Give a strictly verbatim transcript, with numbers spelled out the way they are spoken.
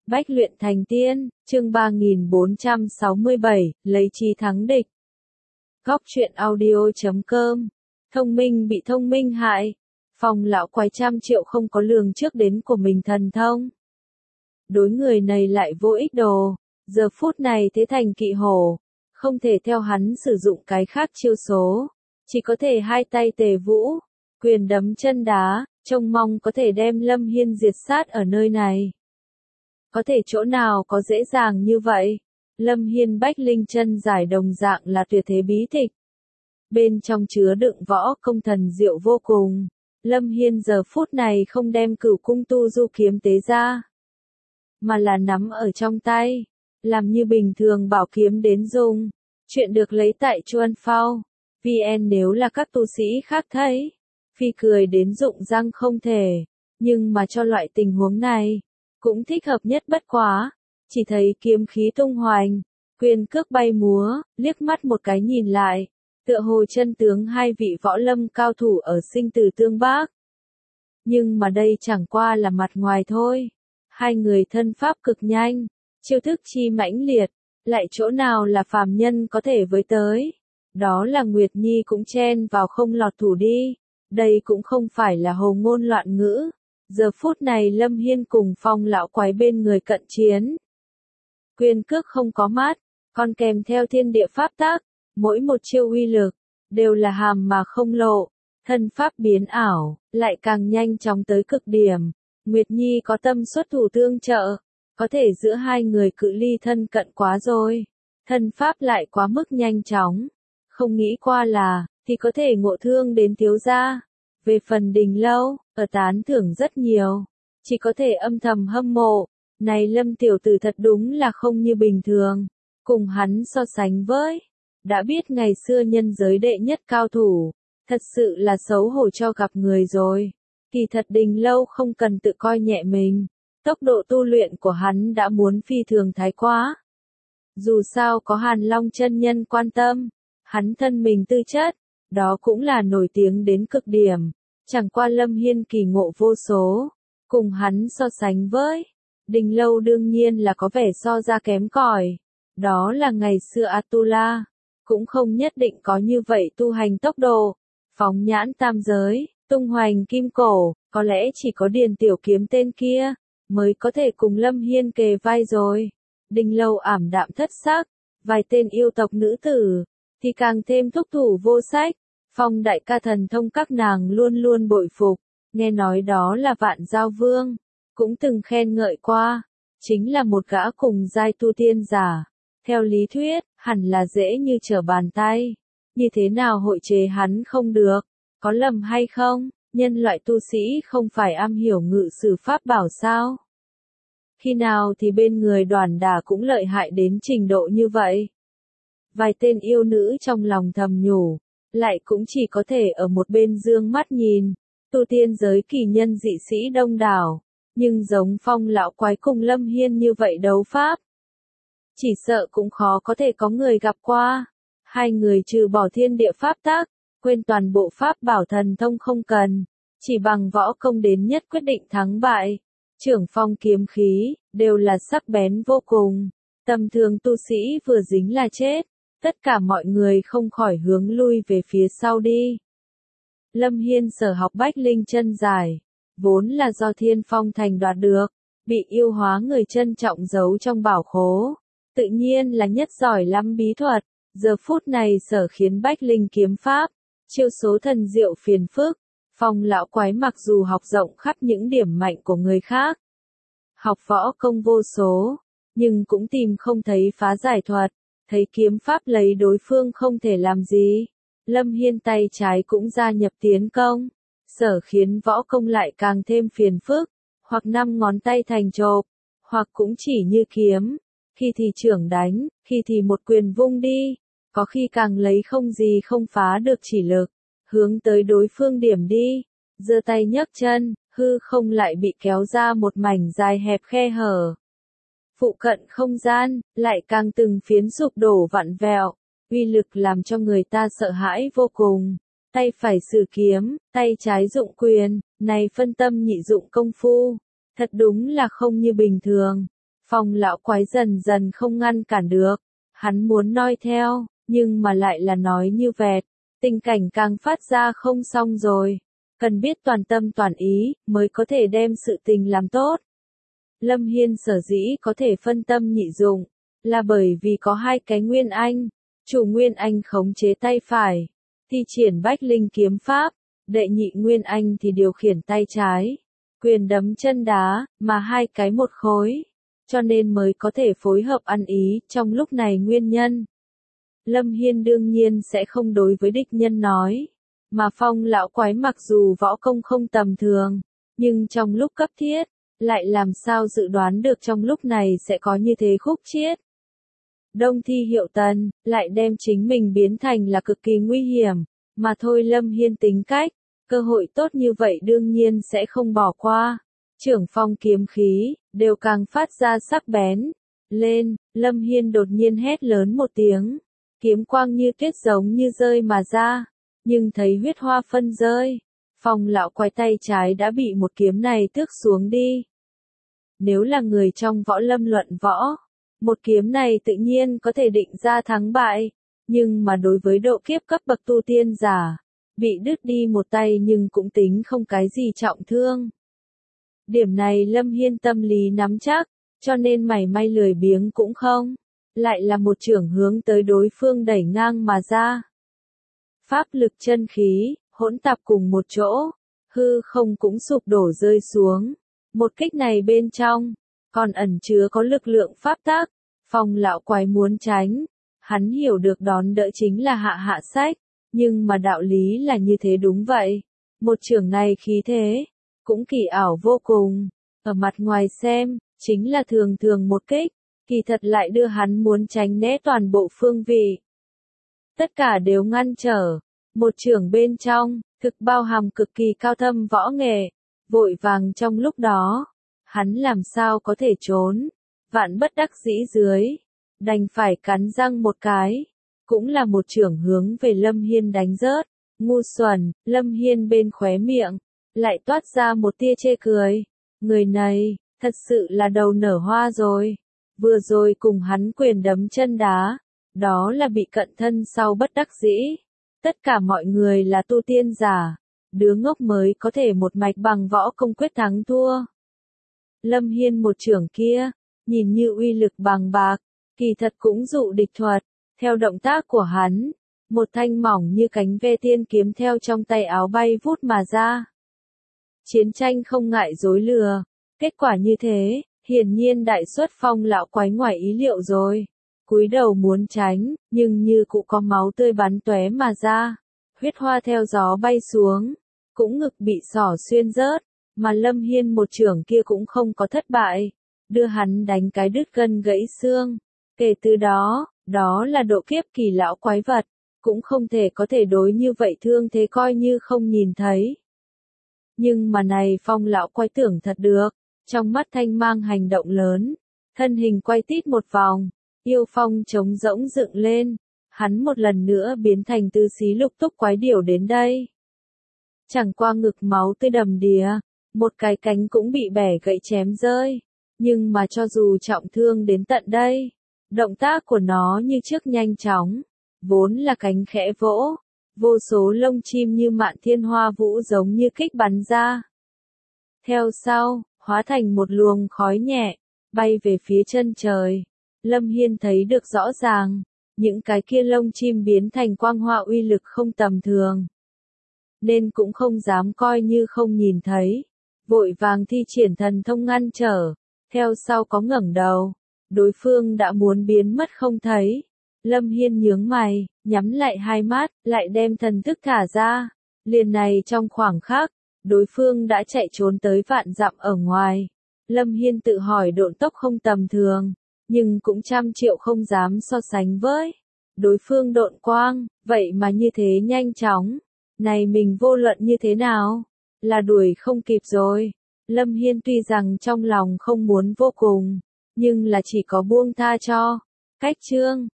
Bách luyện thành tiên, chương ba nghìn bốn trăm sáu mươi bảy, lấy chí thắng địch. Góc truyện audio chấm com. Thông minh bị thông minh hại. Phong lão quái trăm triệu không có lường trước đến của mình thần thông. Đối người này lại vô ích đồ, giờ phút này thế thành kỵ hổ, không thể theo hắn sử dụng cái khác chiêu số, chỉ có thể hai tay tề vũ, quyền đấm chân đá, trông mong có thể đem Lâm Hiên diệt sát ở nơi này. Có thể chỗ nào có dễ dàng như vậy? Lâm Hiên bách linh chân giải đồng dạng là tuyệt thế bí tịch. Bên trong chứa đựng võ công thần diệu vô cùng. Lâm Hiên giờ phút này không đem cửu cung tu du kiếm tế ra, mà là nắm ở trong tay, làm như bình thường bảo kiếm đến dùng. Chuyện được lấy tại Chuan Phao. vê en nếu là các tu sĩ khác thấy, phi cười đến rụng răng không thể, nhưng mà cho loại tình huống này, cũng thích hợp nhất bất quá, chỉ thấy kiếm khí tung hoành, quyền cước bay múa, liếc mắt một cái nhìn lại, tựa hồ chân tướng hai vị võ lâm cao thủ ở sinh tử tương bác. Nhưng mà đây chẳng qua là mặt ngoài thôi, hai người thân pháp cực nhanh, chiêu thức chi mãnh liệt, lại chỗ nào là phàm nhân có thể với tới, đó là Nguyệt Nhi cũng chen vào không lọt thủ đi, đây cũng không phải là hồ ngôn loạn ngữ. Giờ phút này Lâm Hiên cùng Phong lão quái bên người cận chiến. Quyền cước không có mát, còn kèm theo thiên địa pháp tác, mỗi một chiêu uy lực, đều là hàm mà không lộ, thân pháp biến ảo, lại càng nhanh chóng tới cực điểm. Nguyệt Nhi có tâm xuất thủ tương trợ, có thể giữa hai người cự ly thân cận quá rồi, thân pháp lại quá mức nhanh chóng, không nghĩ qua là, thì có thể ngộ thương đến thiếu gia. Về phần Đình Lâu, ở tán thưởng rất nhiều, chỉ có thể âm thầm hâm mộ, này Lâm tiểu tử thật đúng là không như bình thường, cùng hắn so sánh với, đã biết ngày xưa nhân giới đệ nhất cao thủ, thật sự là xấu hổ cho gặp người rồi. Kỳ thật Đình Lâu không cần tự coi nhẹ mình, tốc độ tu luyện của hắn đã muốn phi thường thái quá. Dù sao có Hàn Long chân nhân quan tâm, hắn thân mình tư chất, đó cũng là nổi tiếng đến cực điểm. Chẳng qua Lâm Hiên kỳ ngộ vô số, cùng hắn so sánh với, Đình Lâu đương nhiên là có vẻ so ra kém cỏi. Đó là ngày xưa Atula, cũng không nhất định có như vậy tu hành tốc độ, phóng nhãn tam giới, tung hoành kim cổ, có lẽ chỉ có Điền Tiểu Kiếm tên kia, mới có thể cùng Lâm Hiên kề vai rồi. Đình Lâu ảm đạm thất sắc, vài tên yêu tộc nữ tử, thì càng thêm thúc thủ vô sách. Phong đại ca thần thông các nàng luôn luôn bội phục, nghe nói đó là Vạn Giao Vương, cũng từng khen ngợi qua, chính là một gã cùng giai tu tiên giả. Theo lý thuyết, hẳn là dễ như trở bàn tay, như thế nào hội chế hắn không được, có lầm hay không, nhân loại tu sĩ không phải am hiểu ngự sử pháp bảo sao? Khi nào thì bên người Đoàn Đả cũng lợi hại đến trình độ như vậy? Vài tên yêu nữ trong lòng thầm nhủ, lại cũng chỉ có thể ở một bên dương mắt nhìn, tu tiên giới kỳ nhân dị sĩ đông đảo, nhưng giống Phong lão quái cùng Lâm Hiên như vậy đấu pháp, chỉ sợ cũng khó có thể có người gặp qua. Hai người trừ bỏ thiên địa pháp tác, quên toàn bộ pháp bảo thần thông không cần, chỉ bằng võ công đến nhất quyết định thắng bại. Trưởng phong kiếm khí, đều là sắc bén vô cùng, tầm thường tu sĩ vừa dính là chết. Tất cả mọi người không khỏi hướng lui về phía sau đi. Lâm Hiên sở học bách linh chân giải, vốn là do Thiên Phong Thành đoạt được, bị yêu hóa người trân trọng giấu trong bảo khố, tự nhiên là nhất giỏi lắm bí thuật. Giờ phút này sở khiến bách linh kiếm pháp, chiêu số thần diệu phiền phức. Phong lão quái mặc dù học rộng khắp những điểm mạnh của người khác, học võ công vô số, nhưng cũng tìm không thấy phá giải thuật. Thấy kiếm pháp lấy đối phương không thể làm gì, Lâm Hiên tay trái cũng gia nhập tiến công, sở khiến võ công lại càng thêm phiền phức, hoặc năm ngón tay thành chộp, hoặc cũng chỉ như kiếm, khi thì chưởng đánh, khi thì một quyền vung đi, có khi càng lấy không gì không phá được chỉ lực, hướng tới đối phương điểm đi, giơ tay nhấc chân, hư không lại bị kéo ra một mảnh dài hẹp khe hở. Phụ cận không gian, lại càng từng phiến sụp đổ vặn vẹo, uy lực làm cho người ta sợ hãi vô cùng. Tay phải sử kiếm, tay trái dụng quyền, này phân tâm nhị dụng công phu, thật đúng là không như bình thường. Phong lão quái dần dần không ngăn cản được, hắn muốn noi theo, nhưng mà lại là nói như vẹt, tình cảnh càng phát ra không xong rồi, cần biết toàn tâm toàn ý, mới có thể đem sự tình làm tốt. Lâm Hiên sở dĩ có thể phân tâm nhị dụng, là bởi vì có hai cái Nguyên Anh, chủ Nguyên Anh khống chế tay phải, thi triển Bách Linh kiếm pháp, đệ nhị Nguyên Anh thì điều khiển tay trái, quyền đấm chân đá, mà hai cái một khối, cho nên mới có thể phối hợp ăn ý trong lúc này nguyên nhân. Lâm Hiên đương nhiên sẽ không đối với địch nhân nói, mà Phong lão quái mặc dù võ công không tầm thường, nhưng trong lúc cấp thiết, lại làm sao dự đoán được trong lúc này sẽ có như thế khúc chiết. Đông Thi Hiệu Tần, lại đem chính mình biến thành là cực kỳ nguy hiểm, mà thôi Lâm Hiên tính cách, cơ hội tốt như vậy đương nhiên sẽ không bỏ qua. Trưởng phong kiếm khí, đều càng phát ra sắc bén. Lên, Lâm Hiên đột nhiên hét lớn một tiếng, kiếm quang như tuyết giống như rơi mà ra, nhưng thấy huyết hoa phân rơi. Phong lão quái tay trái đã bị một kiếm này tước xuống đi. Nếu là người trong võ lâm luận võ, một kiếm này tự nhiên có thể định ra thắng bại, nhưng mà đối với độ kiếp cấp bậc tu tiên giả, bị đứt đi một tay nhưng cũng tính không cái gì trọng thương. Điểm này Lâm Hiên tâm lý nắm chắc, cho nên mảy may lười biếng cũng không, lại là một chưởng hướng tới đối phương đẩy ngang mà ra. Pháp lực chân khí, hỗn tạp cùng một chỗ, hư không cũng sụp đổ rơi xuống. Một kích này bên trong, còn ẩn chứa có lực lượng pháp tác, Phong lão quái muốn tránh, hắn hiểu được đón đỡ chính là hạ hạ sách, nhưng mà đạo lý là như thế đúng vậy. Một chưởng này khí thế, cũng kỳ ảo vô cùng, ở mặt ngoài xem, chính là thường thường một kích, kỳ thật lại đưa hắn muốn tránh né toàn bộ phương vị. Tất cả đều ngăn trở, một chưởng bên trong, thực bao hàm cực kỳ cao thâm võ nghệ, vội vàng trong lúc đó, hắn làm sao có thể trốn, vạn bất đắc dĩ dưới, đành phải cắn răng một cái, cũng là một chưởng hướng về Lâm Hiên đánh rớt, ngu xuẩn, Lâm Hiên bên khóe miệng, lại toát ra một tia chê cười, người này, thật sự là đầu nở hoa rồi, vừa rồi cùng hắn quyền đấm chân đá, đó là bị cận thân sau bất đắc dĩ, tất cả mọi người là tu tiên giả, đứa ngốc mới có thể một mạch bằng võ công quyết thắng thua. Lâm Hiên một chưởng kia, nhìn như uy lực bằng bạc, kỳ thật cũng dụ địch thuật, theo động tác của hắn, một thanh mỏng như cánh ve tiên kiếm theo trong tay áo bay vút mà ra. Chiến tranh không ngại dối lừa, kết quả như thế, hiển nhiên đại xuất Phong lão quái ngoài ý liệu rồi. Cúi đầu muốn tránh, nhưng như cũng có máu tươi bắn tóe mà ra, huyết hoa theo gió bay xuống, cũng ngực bị xỏ xuyên rớt, mà Lâm Hiên một chưởng kia cũng không có thất bại, đưa hắn đánh cái đứt gân gãy xương. Kể từ đó, đó là độ kiếp kỳ lão quái vật, cũng không thể có thể đối như vậy thương thế coi như không nhìn thấy. Nhưng mà này Phong lão quái tưởng thật được, trong mắt thanh mang hành động lớn, thân hình quay tít một vòng, yêu phong trống rỗng dựng lên, hắn một lần nữa biến thành tư xí lục túc quái điểu đến đây. Chẳng qua ngực máu tươi đầm đìa, một cái cánh cũng bị bẻ gãy chém rơi, nhưng mà cho dù trọng thương đến tận đây, động tác của nó như trước nhanh chóng, vốn là cánh khẽ vỗ, vô số lông chim như mạn thiên hoa vũ giống như kích bắn ra. Theo sau, hóa thành một luồng khói nhẹ, bay về phía chân trời. Lâm Hiên thấy được rõ ràng, những cái kia lông chim biến thành quang hoa uy lực không tầm thường. Nên cũng không dám coi như không nhìn thấy, vội vàng thi triển thần thông ngăn trở, theo sau có ngẩng đầu, đối phương đã muốn biến mất không thấy. Lâm Hiên nhướng mày, nhắm lại hai mắt, lại đem thần thức thả ra, liền này trong khoảng khắc, đối phương đã chạy trốn tới vạn dặm ở ngoài. Lâm Hiên tự hỏi độn tốc không tầm thường, nhưng cũng trăm triệu không dám so sánh với đối phương độn quang, vậy mà như thế nhanh chóng, này mình vô luận như thế nào, là đuổi không kịp rồi. Lâm Hiên tuy rằng trong lòng không muốn vô cùng, nhưng là chỉ có buông tha cho cách chương.